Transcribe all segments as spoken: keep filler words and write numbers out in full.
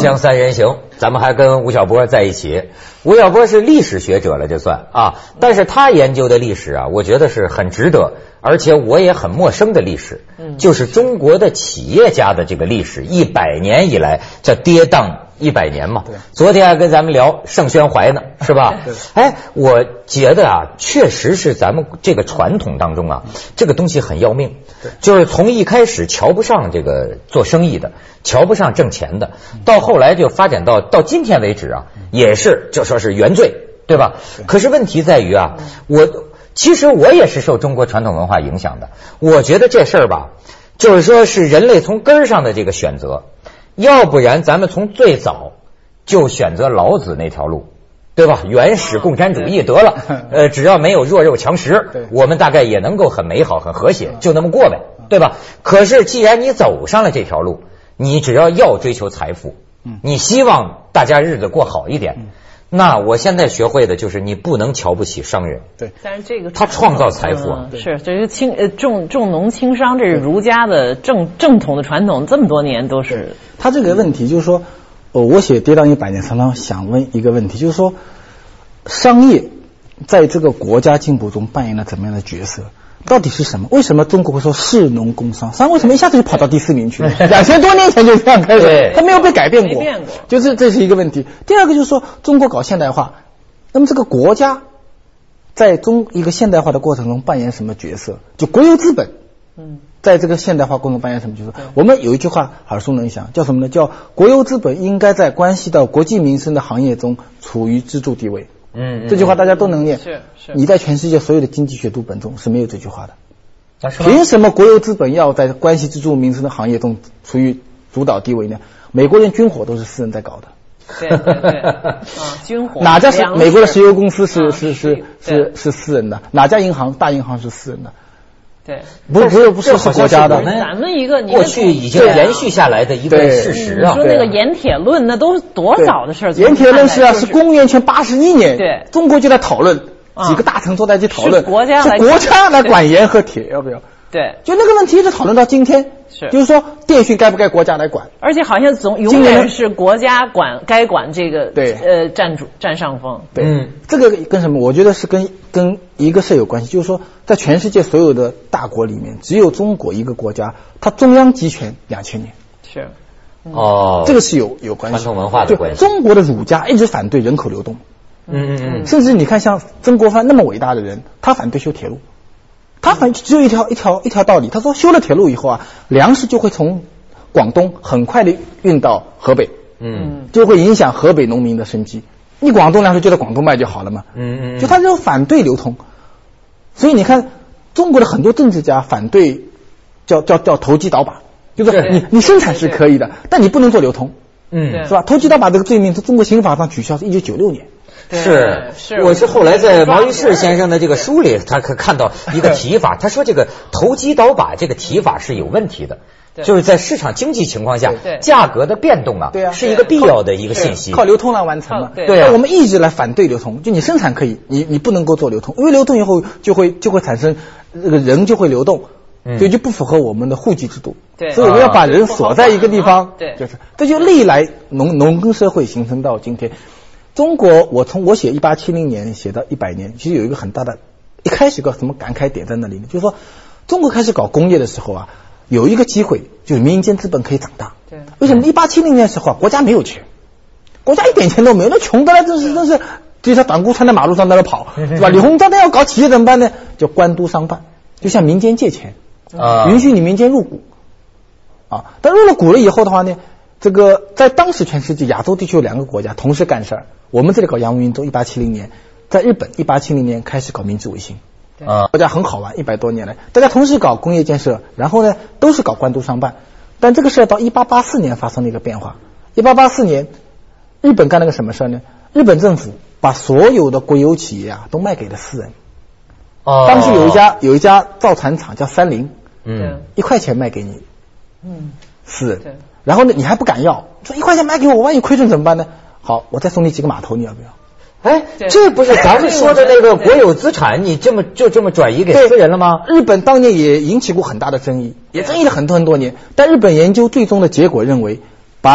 乡三人行，咱们还跟吴晓波在一起。吴晓波是历史学者了，就算啊，但是他研究的历史啊，我觉得是很值得，而且我也很陌生的历史，就是中国的企业家的这个历史，一百年以来叫跌宕一百年嘛。昨天还跟咱们聊盛宣怀呢，是吧？哎，我觉得啊，确实是咱们这个传统当中啊，这个东西很要命，就是从一开始瞧不上这个做生意的，瞧不上挣钱的，到后来就发展到到今天为止啊，也是就说是原罪，对吧？可是问题在于啊，我其实我也是受中国传统文化影响的，我觉得这事儿吧，就是说是人类从根儿上的这个选择，要不然咱们从最早就选择老子那条路，对吧？原始共产主义得了，呃，只要没有弱肉强食，我们大概也能够很美好、很和谐，就那么过呗，对吧？可是既然你走上了这条路，你只要要追求财富，你希望大家日子过好一点，那我现在学会的就是你不能瞧不起商人。 对， 但是这个他创造财富啊， 嗯、是这是轻呃重重农轻商，这是儒家的正正统的传统，这么多年都是。 他这个问题就是说，呃，我写跌宕一百年，常常想问一个问题，就是说，商业在这个国家进步中扮演了怎么样的角色？到底是什么？为什么中国会说士农工商？商为什么一下子就跑到第四名去了？两千多年前就这样开始，它没有被改变过， 没变过， 就是这是一个问题。第二个就是说，中国搞现代化，那么这个国家在中一个现代化的过程中扮演什么角色？就国有资本，嗯，在这个现代化过程中扮演什么角色？我们有一句话耳熟能详，叫什么呢？叫国有资本应该在关系到国计民生的行业中处于支柱地位。嗯，这句话大家都能念。 是是， 你在全世界所有的经济学读本中是没有这句话的。 啊、 凭什么国有资本要在关系支柱民生的行业中处于主导地位呢？美国连军火都是私人在搞的。 对对对，啊，军火哪家是美国的石油公司是、啊、是是是是私人的？哪家银行大银行是私人的？ 对， 不是不是不是是国家的。 咱们一个过去已经延续下来的一个事实啊。 你说那个盐铁论，那都多早的事儿？ 盐铁论是啊，是公元前八十一年， 对， 中国就在讨论，几个大臣坐在一起讨论， 是国家来国家来管盐和铁，要不要？ 对， 就那个问题一直讨论到今天， 是， 就是说电讯该不该国家来管？ 而且好像总永远是国家管，该管这个， 对， 呃，占主占上风。 对，嗯，这个跟什么？我觉得是跟跟一个事有关系，就是说，在全世界所有的大国里面，只有中国一个国家，它中央集权两千年。 是， 嗯、哦， 这个是有有关系， 传统文化的关系。 中国的儒家一直反对人口流动。 嗯嗯嗯， 甚至你看，像曾国藩那么伟大的人，他反对修铁路。他反只有一条一条一条道理，他说修了铁路以后啊，粮食就会从广东很快的运到河北，嗯，就会影响河北农民的生计。你广东粮食就在广东卖就好了嘛，嗯嗯，就他就反对流通。所以你看，中国的很多政治家反对叫叫叫投机倒把，就是你你生产是可以的，但你不能做流通，嗯，是吧？投机倒把这个罪名，在中国刑法上取消是一九九六年。 是，是，我是后来在毛于轼先生的这个书里，他可看到一个提法，他说这个投机倒把这个提法是有问题的，就是在市场经济情况下，价格的变动啊，是一个必要的一个信息， 靠流通来完成嘛。 对啊， 我们一直来反对流通，就你生产可以，你你不能够做流通，因为流通以后就会就会产生这个人就会流动，所以就不符合我们的户籍制度。对，所以我们要把人锁在一个地方，对，就是这就历来农农耕社会形成到今天。中国，我从我写一八七零年写到一百年，其实有一个很大的，一开始个什么感慨点在那里呢？就是说，中国开始搞工业的时候啊，有一个机会，就是民间资本可以长大。对，为什么？一八七零年的时候啊，国家没有钱，国家一点钱都没有，那穷的来真是真是，就像短裤穿在马路上在那跑，是吧？李鸿章那要搞企业怎么办呢？叫官督商办，就向民间借钱，啊，允许你民间入股，啊，但入了股了以后的话呢？这个在当时全世界亚洲地区有两个国家同时干事儿，我们这里搞洋务运动一八七零年，在日本一八七零年开始搞明治维新，啊，国家很好玩，一百多年来大家同时搞工业建设，然后呢都是搞官督商办，但这个事儿到一八八四年发生了一个变化。一八八四年日本干了个什么事呢？日本政府把所有的国有企业啊都卖给了私人。哦，当时有一家有一家造船厂叫三菱，嗯，一块钱卖给你，嗯，私人。对，然后呢，你还不敢要，说一块钱卖给我，万一亏损怎么办呢？好，我再送你几个码头，你要不要？ 哎，这不是咱们说的那个国有资产，你这么就这么转移给私人了吗？ 日本当年也引起过很大的争议，也争议了很多很多年。但日本研究最终的结果认为，把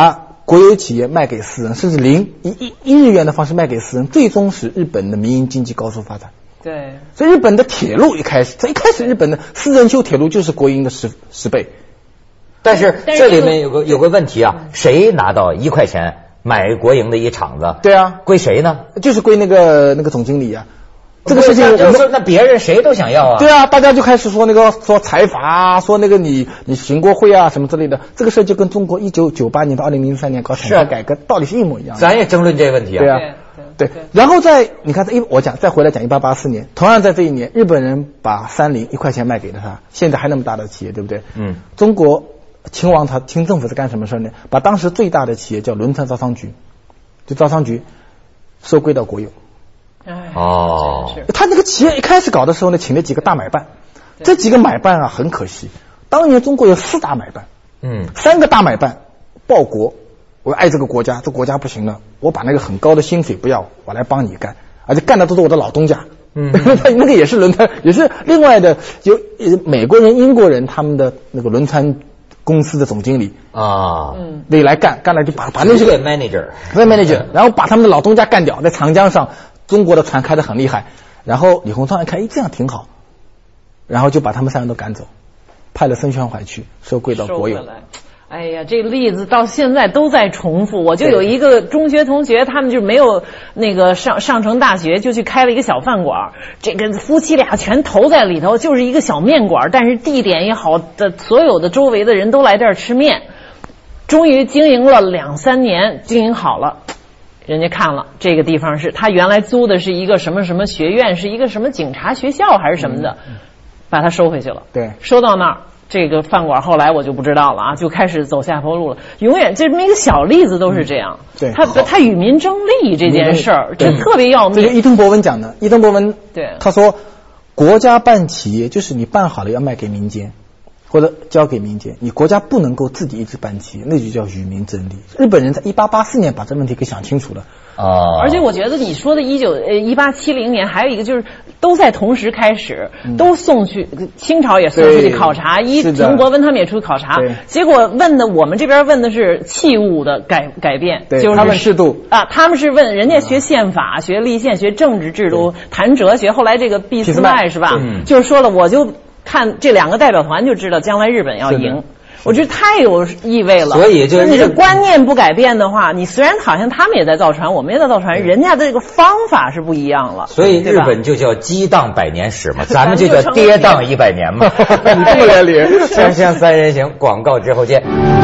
国有企业卖给私人，甚至零以一一日元的方式卖给私人，最终使日本的民营经济高速发展。 对， 所以日本的铁路一开始，在一开始日本的私人修铁路就是国营的十十倍。 但是这里面有个有个问题啊，谁拿到一块钱买国营的一厂子？ 对啊， 归谁呢？ 就是归那个那个总经理啊。这个事情我们那别人谁都想要啊。 对啊，大家就开始说那个说财阀啊，说那个你你行过会啊什么之类的。这个事就跟中国一九九八年到二零零三年搞产业改革道理是一模一样的。 咱也争论这个问题啊。 对啊，对。然后在你看，一我讲再回来讲一八八四年，同样在这一年，日本人把三菱一块钱卖给了他，现在还那么大的企业，对不对？嗯。中国清王朝清政府是干什么事呢？把当时最大的企业叫轮船招商局，就招商局收归到国有。 哦， 他那个企业一开始搞的时候呢，请了几个大买办，这几个买办啊很可惜，当年中国有四大买办，嗯，三个大买办报国，我爱这个国家，这国家不行了，我把那个很高的薪水不要，我来帮你干，而且干的都是我的老东家，嗯，那个也是轮船，也是另外的，有美国人、英国人他们的那个轮船公司的总经理啊，嗯，得来干，干了就把把那些个 manager，manager， 然后把他们的老东家干掉，在长江上。中国的船开得很厉害，然后李鸿章一看，哎，这样挺好，然后就把他们三人都赶走，派了孙宣怀去收归到国有。 哎呀，这个例子到现在都在重复。我就有一个中学同学，他们就没有那个上上成大学，就去开了一个小饭馆，这个夫妻俩全投在里头，就是一个小面馆，但是地点也好的，所有的周围的人都来这儿吃面。终于经营了两三年，经营好了。人家看了这个地方是他原来租的是一个什么什么学院，是一个什么警察学校还是什么的，把它收回去了。对，收到那儿，这个饭馆后来我就不知道了啊，就开始走下坡路了。永远这么一个小例子都是这样。嗯、对，他他与民争利这件事儿，这特别要命。 这就伊藤博文讲的，伊藤博文对他说，国家办企业就是你办好了要卖给民间。或者交给民间，你国家不能够自己一直办企业，那就叫与民争利。日本人在一八八四年把这问题给想清楚了啊！而且我觉得你说的一九呃一八七零年还有一个就是都在同时开始，嗯、都送去清朝也送出去考察，伊藤博文他们也出去考察，结果问的我们这边问的是器物的改改变，就是他们适度啊，他们是问人家学宪法、啊、学立宪、学政治制度、谈哲学，后来这个俾斯麦是吧？嗯、就是说了我就。看这两个代表团就知道将来日本要赢，我觉得太有意味了。 所以就是你的观念不改变的话，你虽然好像他们也在造船，我们也在造船，人家的这个方法是不一样了。 所以日本就叫激荡百年史嘛，咱们就叫跌宕一百年嘛。 你这么来连， 锵锵三人行，广告之后见。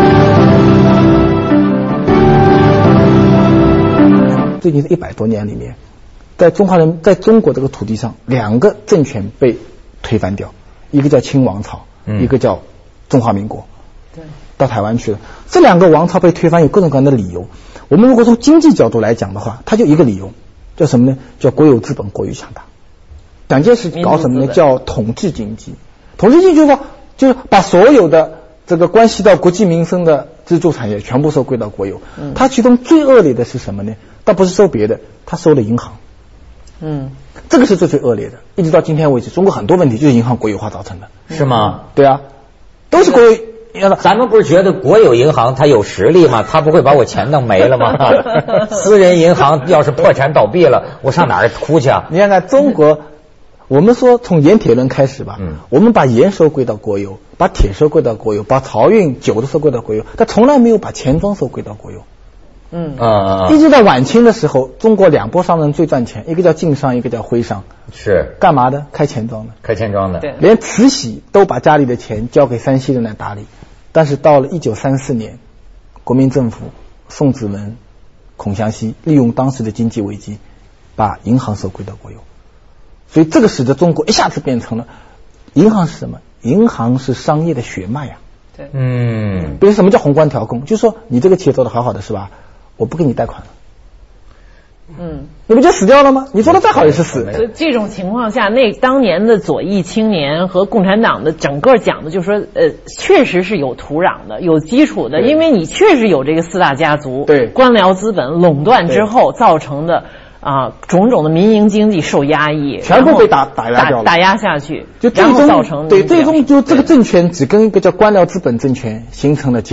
最近这一百多年里面，在中华人在中国这个土地上，两个政权被推翻掉。一个叫清王朝，嗯、一个叫中华民国，对，到台湾去了。这两个王朝被推翻有各种各样的理由。我们如果从经济角度来讲的话，它就一个理由，叫什么呢？叫国有资本过于强大。蒋介石搞什么呢？叫统治经济。统治经济就是说，就是把所有的这个关系到国计民生的支柱产业全部收归到国有。嗯、它其中最恶劣的是什么呢？倒不是收别的，它收了银行。嗯，这个是最最恶劣的，一直到今天为止，中国很多问题就是银行国有化造成的， 是吗？ 对啊，都是国有。 咱们不是觉得国有银行它有实力吗？它不会把我钱弄没了吗？私人银行要是破产倒闭了，我上哪儿哭去啊？ 你看看中国，我们说从盐铁论开始吧，嗯，我们把盐收归到国有，把铁收归到国有，把漕运酒都收归到国有，但从来没有把钱庄收归到国有。嗯啊，一直到晚清的时候，中国两拨商人最赚钱，一个叫晋商，一个叫徽商。 是干嘛的？开钱庄的。 开钱庄的。 对。 连慈禧都把家里的钱交给山西人来打理，但是到了一九三四年，国民政府宋子文、孔祥熙利用当时的经济危机，把银行收归到国有，所以这个使得中国一下子变成了银行是什么？银行是商业的血脉呀、啊。对。嗯。比如什么叫宏观调控？就是说你这个企业做得好好的是吧？我不给你贷款了，嗯，你不就死掉了吗？你做的再好也是死。 所以这种情况下，那当年的左翼青年和共产党的整个讲的就是说，呃，确实是有土壤的、有基础的，因为你确实有这个四大家族、对官僚资本垄断之后造成的啊、呃、种种的民营经济受压抑， 全部被打打压掉了， 打压下去， 就最终造成对最终就这个政权只跟一个叫官僚资本政权形成了结盟。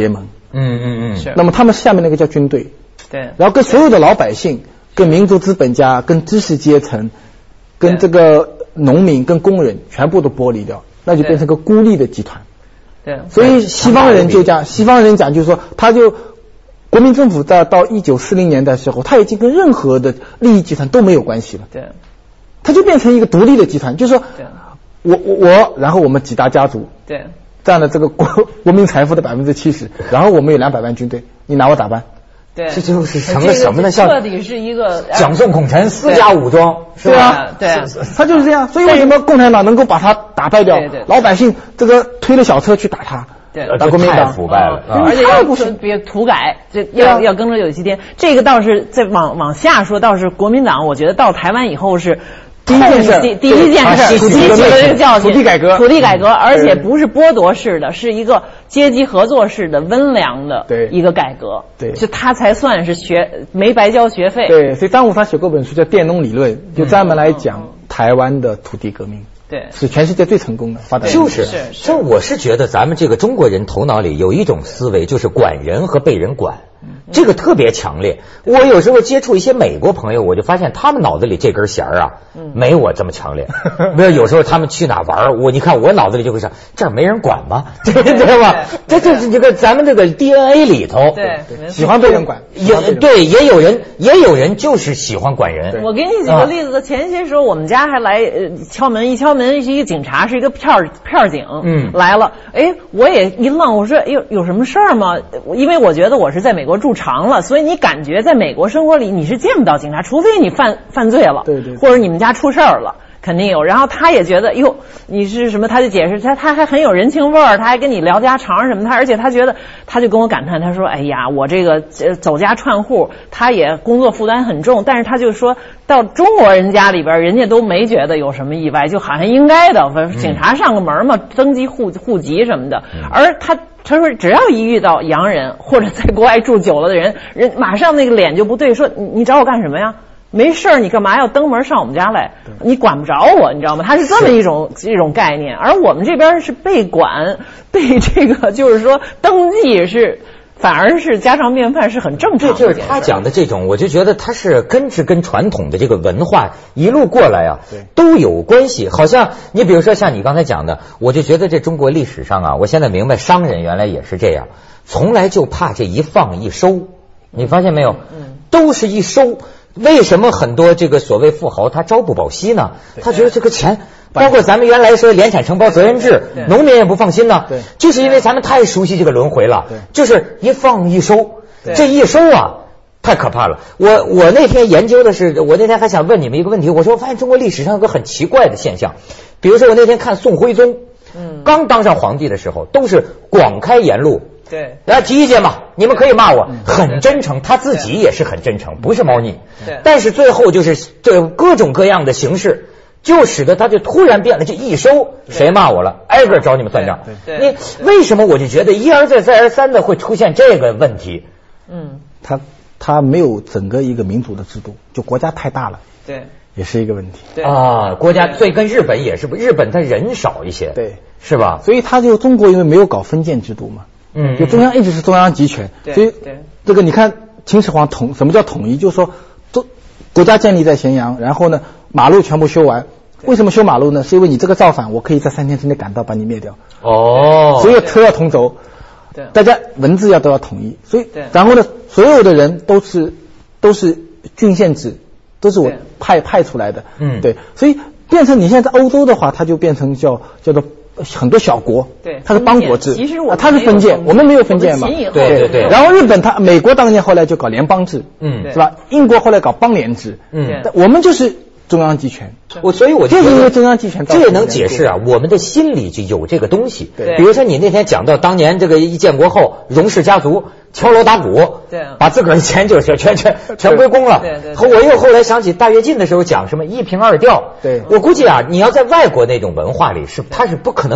嗯嗯嗯， 是。 那么他们下面那个叫军队， 对。 然后跟所有的老百姓、跟民族资本家、跟知识阶层、跟这个农民、跟工人全部都剥离掉，那就变成个孤立的集团。 对。 所以西方人就讲，西方人讲就是说，他就国民政府在到一九四零年代的时候，他已经跟任何的利益集团都没有关系了。 对。 他就变成一个独立的集团，就是说，我我我，然后我们几大家族。 对。 占了这个国国民财富的百分之七十，然后我们有两百万军队，你拿我咋办？ 对， 这就是成了什么呢？像彻底是一个蒋宋孔陈私家武装， 是吧？ 对啊， 他就是这样。所以为什么共产党能够把他打败掉？ 对对， 老百姓这个推了小车去打他， 对， 打国民党太腐败了， 而且要不是别土改，这要要耕者有其天。这个倒是再往往下说，倒是国民党，我觉得到台湾以后是。 第一件事， 第一件事，吸取了这个教训， 土地改革， 土地改革，而且不是剥夺式的，是一个阶级合作式的温良的一个改革， 对， 就他才算是学没白交学费。 对，所以张五他写过本书叫《佃农理论》，就专门来讲台湾的土地革命。 对， 是全世界最成功的发展。 就是，是，我是觉得咱们这个中国人头脑里有一种思维，就是管人和被人管。这个特别强烈。我有时候接触一些美国朋友，我就发现他们脑子里这根弦啊，没我这么强烈。没有，有时候他们去哪玩，我你看我脑子里就会想，这儿没人管吗？对对吧？这就是这个咱们这个 D N A 里头， 对， 喜欢被人管， 也对，也有人也有人就是喜欢管人。 我给你举个例子，前些时候我们家还来敲门，一敲门是一个警察，是一个片片警，嗯，来了，哎，我也一愣，我说，哎呦，有什么事儿吗？因为我觉得我是在美国住长了，所以你感觉在美国生活里你是见不到警察，除非你犯犯罪了， 对对， 或者你们家出事儿了，肯定有。然后他也觉得，哟，你是什么？他就解释，他他还很有人情味儿，他还跟你聊家常什么的。他而且他觉得，他就跟我感叹，他说，哎呀，我这个走家串户，他也工作负担很重，但是他就说到中国人家里边，人家都没觉得有什么意外，就好像应该的，反正警察上个门嘛，登记户户籍什么的，而他。他说只要一遇到洋人或者在国外住久了的人，人马上那个脸就不对，说你你找我干什么呀？没事儿，你干嘛要登门上我们家来？你管不着我，你知道吗？他是这么一种这种概念，而我们这边是被管，被这个就是说登记是。反而是家常便饭，是很正常的。 对，就是他讲的这种，我就觉得他是跟是跟传统的这个文化一路过来啊，都有关系。好像你比如说像你刚才讲的，我就觉得这中国历史上啊，我现在明白商人原来也是这样，从来就怕这一放一收。你发现没有？嗯，都是一收。为什么很多这个所谓富豪他朝不保夕呢？他觉得这个钱，包括咱们原来说联产承包责任制，农民也不放心呢，就是因为咱们太熟悉这个轮回了，就是一放一收，这一收啊太可怕了。我我那天研究的是，我那天还想问你们一个问题，我说我发现中国历史上有个很奇怪的现象，比如说我那天看宋徽宗，嗯，刚当上皇帝的时候都是广开言路。 对， 来提意见嘛，你们可以骂我，很真诚，他自己也是很真诚，不是猫腻。 对， 但是最后就是这各种各样的形式，就使得他就突然变了，这一收谁骂我了，挨个找你们算账。 对， 你为什么我就觉得一而再再而三的会出现这个问题？ 嗯， 他他没有整个一个民主的制度，就国家太大了。 对。 也是一个问题。 对啊，国家所以跟日本也是，日本他人少一些， 对， 是吧？ 所以他就中国因为没有搞分建制度嘛。 嗯， 就中央一直是中央集权，所以这个你看秦始皇统什么叫统一？就是说，都国家建立在咸阳，然后呢，马路全部修完。为什么修马路呢？是因为你这个造反，我可以在三天之内赶到把你灭掉。 哦， 所有车要同轴， 对， 大家文字要都要统一。所以，然后呢，所有的人都是都是郡县制，都是我派派出来的。嗯，对，所以变成你现在在欧洲的话，它就变成叫叫做。很多小国， 对， 它是邦国制， 其实我它是分建，我们没有分建嘛， 对对对。 然后日本它美国当年后来就搞联邦制，嗯，是吧？英国后来搞邦联制，嗯，我们就是中央集权。 我所以我就是因为中央集权， 这也能解释啊，我们的心里就有这个东西。 对， 比如说你那天讲到当年这个一建国后，荣氏家族敲锣打鼓， 对， 把自个儿的钱就全全全全归公了。 对对。 和我又后来想起大跃进的时候讲什么一平二调， 对， 我估计啊，你要在外国那种文化里是，他是不可能。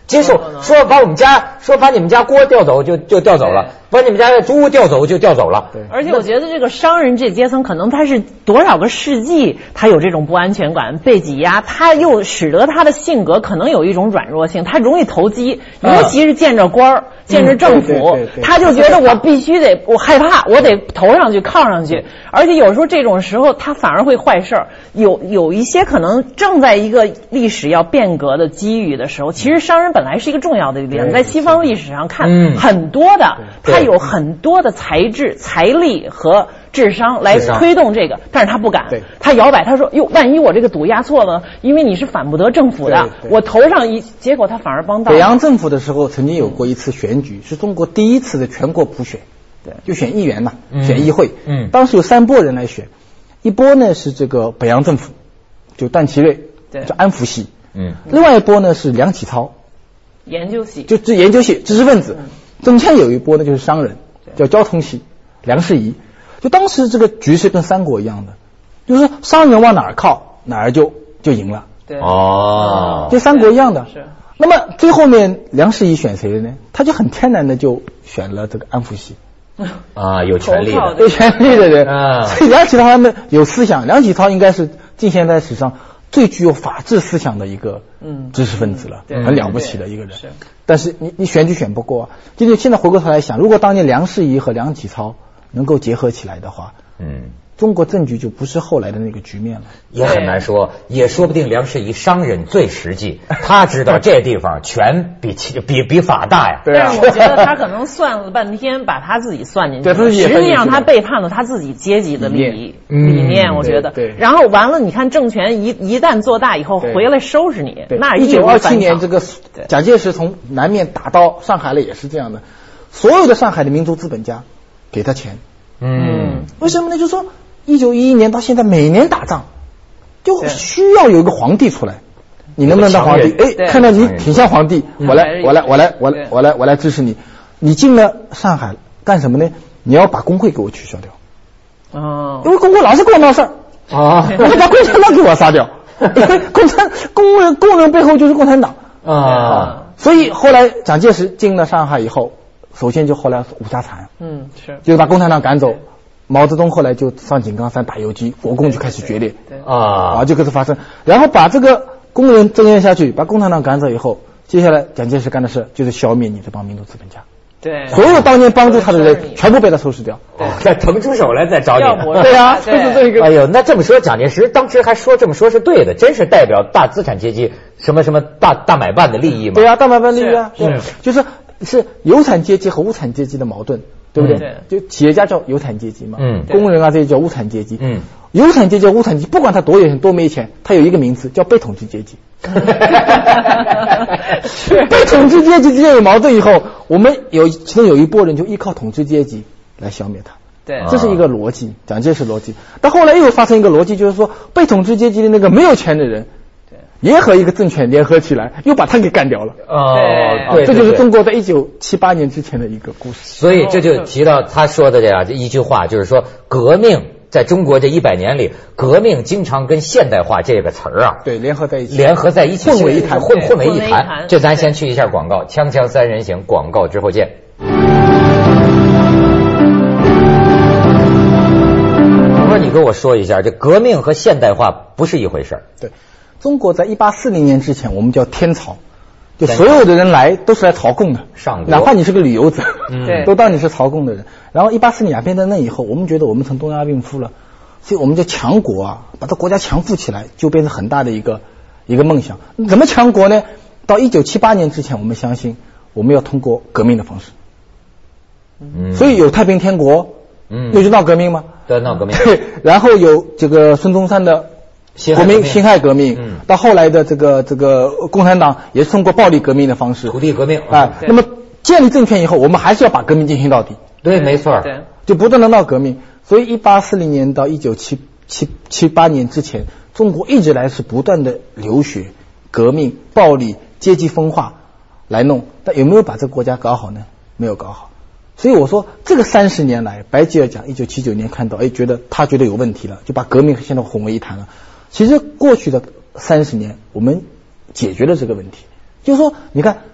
接受说把我们家说把你们家锅调走就就调走了，把你们家的猪调走就调走了。 对，而且我觉得这个商人这阶层可能他是多少个世纪他有这种不安全感被挤压，他又使得他的性格可能有一种软弱性，他容易投机，尤其是见着官儿、见着政府，他就觉得我必须得我害怕，我得投上去靠上去，而且有时候这种时候他反而会坏事儿。有有一些可能正在一个历史要变革的机遇的时候，其实商人本来是一个重要的力量，在西方历史上看，嗯、很多的他有很多的才智、财力和智商来推动这个，但是他不敢，他摇摆，他说哟，万一我这个赌压错了，因为你是反不得政府的，我投上一，结果他反而帮倒。 北洋政府的时候曾经有过一次选举，是中国第一次的全国普选，对，就选议员嘛，嗯、选议会，嗯，当时有三拨人来选。一波呢是这个北洋政府，就段祺瑞，叫安福系，嗯，另外一波呢是梁启超， 研究系， 就研究系知识分子，中间有一波呢就是商人，叫交通系，梁士仪。就当时这个局势跟三国一样的，就是商人往哪儿靠，哪儿就就赢了， 对， 哦， 就三国一样的。 是。 那么最后面梁士仪选谁了呢？他就很天然的就选了这个安福系。 啊，有权利的， 有权利的人啊，所以梁启超他们有思想，梁启超应该是近现代史上最具有法治思想的一个知识分子了，嗯、很了不起的一个人。是但是你你选举选不过啊。就是现在回过头来想，如果当年梁士仪和梁启超能够结合起来的话，嗯。中国政局就不是后来的那个局面了， 也很难说，也说不定梁士仪商人最实际，他知道这地方权比比比法大呀。 对啊，但是我觉得他可能算了半天，把他自己算进去了，实际上他背叛了他自己阶级的利益理念，我觉得。对。然后完了，你看政权一一旦做大以后，回来收拾你，那一九二七年这个蒋介石从南面打到上海了，也是这样的，所有的上海的民族资本家给他钱，嗯，为什么呢？就是说。一九一一年到现在，每年打仗就需要有一个皇帝出来，你能不能当皇帝？哎，看到你挺像皇帝，我来，我来，我来，我来，我来，我来支持你。你进了上海干什么呢？你要把工会给我取消掉。哦，因为工会老是跟我闹事儿啊，我就把共产党给我杀掉。共产工人工人背后就是共产党啊，所以后来蒋介石进了上海以后，首先就后来五家惨，嗯，是，就是把共产党赶走。毛泽东后来就上井冈山打游击，国共就开始决裂，啊啊，就开始发生，然后把这个工人镇压下去，把共产党赶走以后，接下来蒋介石干的事就是消灭你这帮民族资本家，对，所有当年帮助他的人全部被他收拾掉， 对，再腾出手来再找你， 对啊，就是这个。 哎呦，那这么说，蒋介石当时还说这么说是对的，真是代表大资产阶级什么什么大大买办的利益嘛？ 对啊，大买办利益啊，是就是是有产阶级和无产阶级的矛盾。对不对？嗯、就企业家叫有产阶级嘛，嗯，工人啊这些叫无产阶级，嗯，有产阶级、无产阶级，不管他多有钱多没钱，他有一个名字叫被统治阶级。被统治阶级之间有矛盾以后，我们有其中有一波人就依靠统治阶级来消灭他，对，这是一个逻辑，蒋介石逻辑。但后来又发生一个逻辑，就是说被统治阶级的那个没有钱的人。也和一个政权联合起来，又把他给干掉了。哦，对，这就是中国在一九七八年之前的一个故事。 所以这就提到他说的这样一句话，就是说革命在中国这一百年里，革命经常跟现代化这个词儿啊， 对，联合在一起， 联合在一起， 混为一谈， 混混为一谈。这咱先去一下广告，锵锵三人行，广告之后见。我说你跟我说一下，这革命和现代化不是一回事儿。 对。中国在一八四零年之前，我们叫天朝，就所有的人来都是来朝贡的，上哪怕你是个旅游者，嗯，都当你是朝贡的人。然后一八四零鸦片战争以后，我们觉得我们成东亚病夫了，所以我们就强国啊，把这国家强富起来，就变成很大的一个一个梦想。怎么强国呢？到一九七八年之前，我们相信我们要通过革命的方式，嗯，所以有太平天国，嗯，那就闹革命吗？ 对，闹革命。 对，然后有这个孙中山的。国民辛亥革命，嗯，到后来的这个这个共产党也是通过暴力革命的方式， 土地革命啊。那么建立政权以后，我们还是要把革命进行到底。 对，没错，对， 就不断的闹革命。所以一八四零年到一九七七七八年之前，中国一直来是不断的流血、革命、暴力、阶级分化来弄，但有没有把这个国家搞好呢？没有搞好。所以我说，这个三十年来，白吉尔讲一九七九年看到，哎，觉得他觉得有问题了，就把革命和现代混为一谈了。其实过去的三十年，我们解决了这个问题，就是说，你看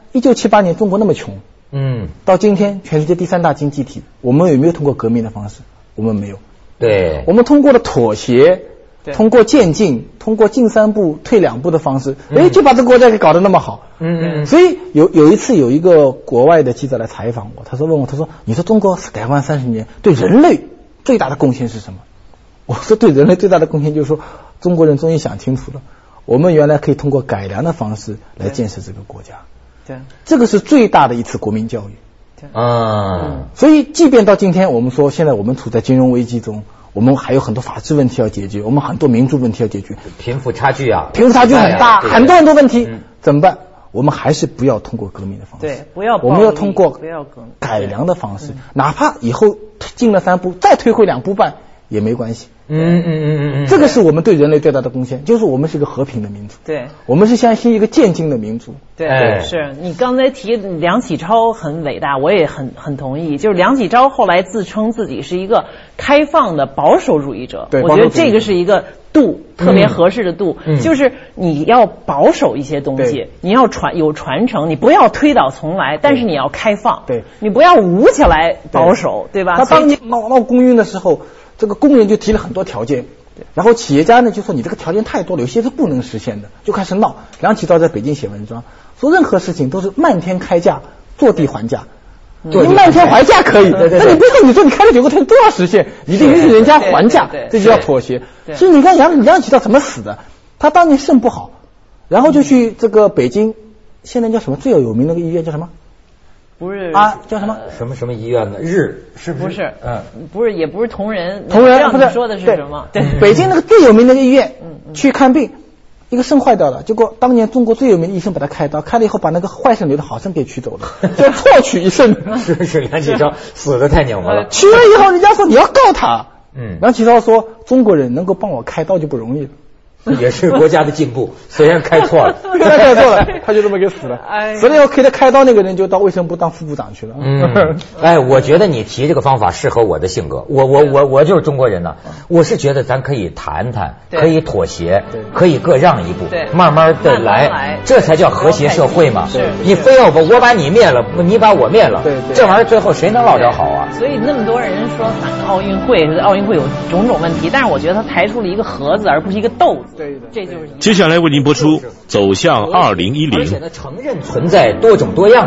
一九七八年中国那么穷， 嗯， 到今天全世界第三大经济体，我们有没有通过革命的方式？我们没有。 对， 我们通过了妥协，通过渐进，通过进三步退两步的方式，哎、嗯，就把这个国家给搞得那么好。 嗯嗯。 所以有有一次有一个国外的记者来采访我，他说问我，他说你说中国改革三十年对人类最大的贡献是什么？我说对人类最大的贡献就是说中国人终于想清楚了，我们原来可以通过改良的方式来建设这个国家。 对， 这个是最大的一次国民教育。 嗯， 所以即便到今天，我们说现在我们处在金融危机中，我们还有很多法治问题要解决，我们很多民主问题要解决， 贫富差距啊， 贫富差距很大，很多很多问题、 嗯、 怎么办？我们还是不要通过革命的方式， 对，不要我们要通过改良的方式，哪怕以后进了三步，再退回两步半也没关系。 嗯嗯嗯嗯， 这个是我们对人类最大的贡献，就是我们是一个和平的民族。 对， 我们是相信一个渐进的民族。 对，哎、是你刚才提梁启超很伟大，我也很很同意。就是梁启超后来自称自己是一个开放的保守主义者， 对， 我觉得这个是一个度特别合适的度、嗯，就是你要保守一些东西，你要传有传承，你不要推倒重来，但是你要开放， 对， 你不要捂起来保守， 对, 对吧？ 他当年闹闹工运的时候。这个工人就提了很多条件，然后企业家呢就说你这个条件太多了，有些是不能实现的，就开始闹。梁启超在北京写文章，说任何事情都是漫天开价，坐地还价。你漫天还价可以，但你不是你说你开了九个天都要实现，你得允许人家还价，这就叫妥协。所以你看梁梁启超怎么死的？他当年肾不好，然后就去这个北京，现在叫什么最有名的那个医院叫什么？ 不是啊，叫什么什么什么医院呢？日是不是？ 不是， 嗯， 不是，也不是同仁。 同仁不是说的是什么？ 对，北京那个最有名的医院，嗯，去看病，一个肾坏掉了，结果当年中国最有名的医生把他开刀，开了以后把那个坏肾里的好肾给取走了，叫错取一肾。 是是，梁启超死得太拧巴了。 取了以后，人家说你要告他。 嗯， 梁启超说中国人能够帮我开刀就不容易了。 也是国家的进步，虽然开错了， 虽然开错了，他就这么给死了。死了以后给他开刀那个人就到卫生部当副部长去了。 嗯，哎，我觉得你提这个方法适合我的性格，我我我我就是中国人呢，我是觉得咱可以谈谈，可以妥协，可以各让一步，慢慢的来，这才叫和谐社会嘛。你非要把我把你灭了，你把我灭了，这玩意儿最后谁能落着好啊？ 所以那么多人说反奥运会，奥运会有种种问题，但是我觉得他抬出了一个和字，而不是一个斗字。 对的， 这就是。 接下来为您播出《走向二零一零》， 而且呢，承认存在多种多样